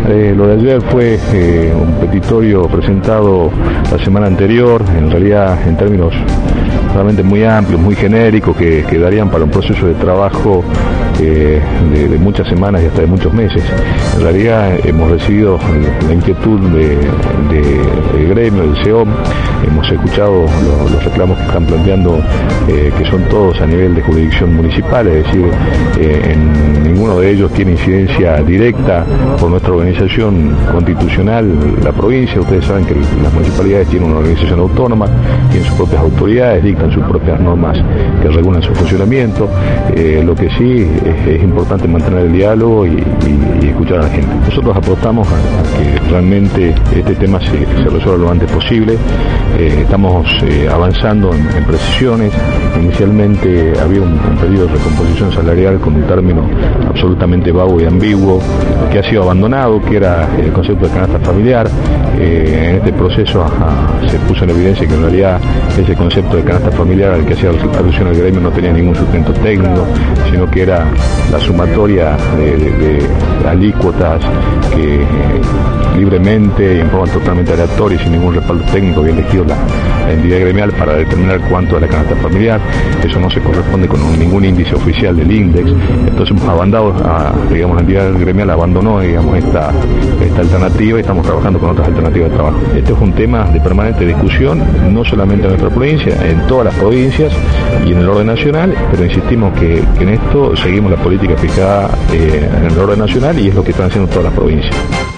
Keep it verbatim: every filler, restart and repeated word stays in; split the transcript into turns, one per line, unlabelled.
eh, lo de ayer fue eh, un petitorio presentado la semana anterior, en realidad en términos realmente muy amplios, muy genéricos, que, que darían para un proceso de trabajo eh, de, de muchas semanas y hasta de muchos meses. En realidad hemos recibido la inquietud de, de, del gremio, del C E O M, hemos escuchado lo, los reclamos que están planteando, eh, que son todos a nivel de jurisdicción municipal, es decir, eh, en ninguno de ellos tiene incidencia directa por nuestra organización constitucional, la provincia. Ustedes saben que las municipalidades tienen una organización autónoma, tienen sus propias autoridades, dictan sus propias normas que regulan su funcionamiento. Eh, lo que sí es, es importante mantener el diálogo y, y, y escuchar a la gente. Nosotros apostamos a, a que realmente este tema se, se resuelva lo antes posible. Eh, estamos eh, avanzando en, en precisiones. Inicialmente había un, un pedido de recomposición salarial con un término absolutamente vago y ambiguo que ha sido abandonado, que era el concepto de canasta familiar. Eh, en este proceso ajá, se puso en evidencia que en realidad ese concepto de canasta familiar al que hacía alusión al gremio no tenía ningún sustento técnico, sino que era la sumatoria de, de, de alícuotas que eh, libremente y en forma totalmente aleatoria y sin ningún respaldo técnico había elegido la, la entidad gremial para determinar cuánto es la canasta familiar. Eso no se corresponde con ningún índice oficial del INDEX. Entonces hemos abandonado, a, digamos, la entidad gremial abandonó, digamos, esta, esta alternativa y estamos trabajando con otras alternativas de trabajo. Este es un tema de permanente discusión, no solamente en nuestra provincia, en todas las provincias y en el orden nacional, pero insistimos que, que en esto seguimos la política fijada eh, en el orden nacional y es lo que están haciendo todas las provincias.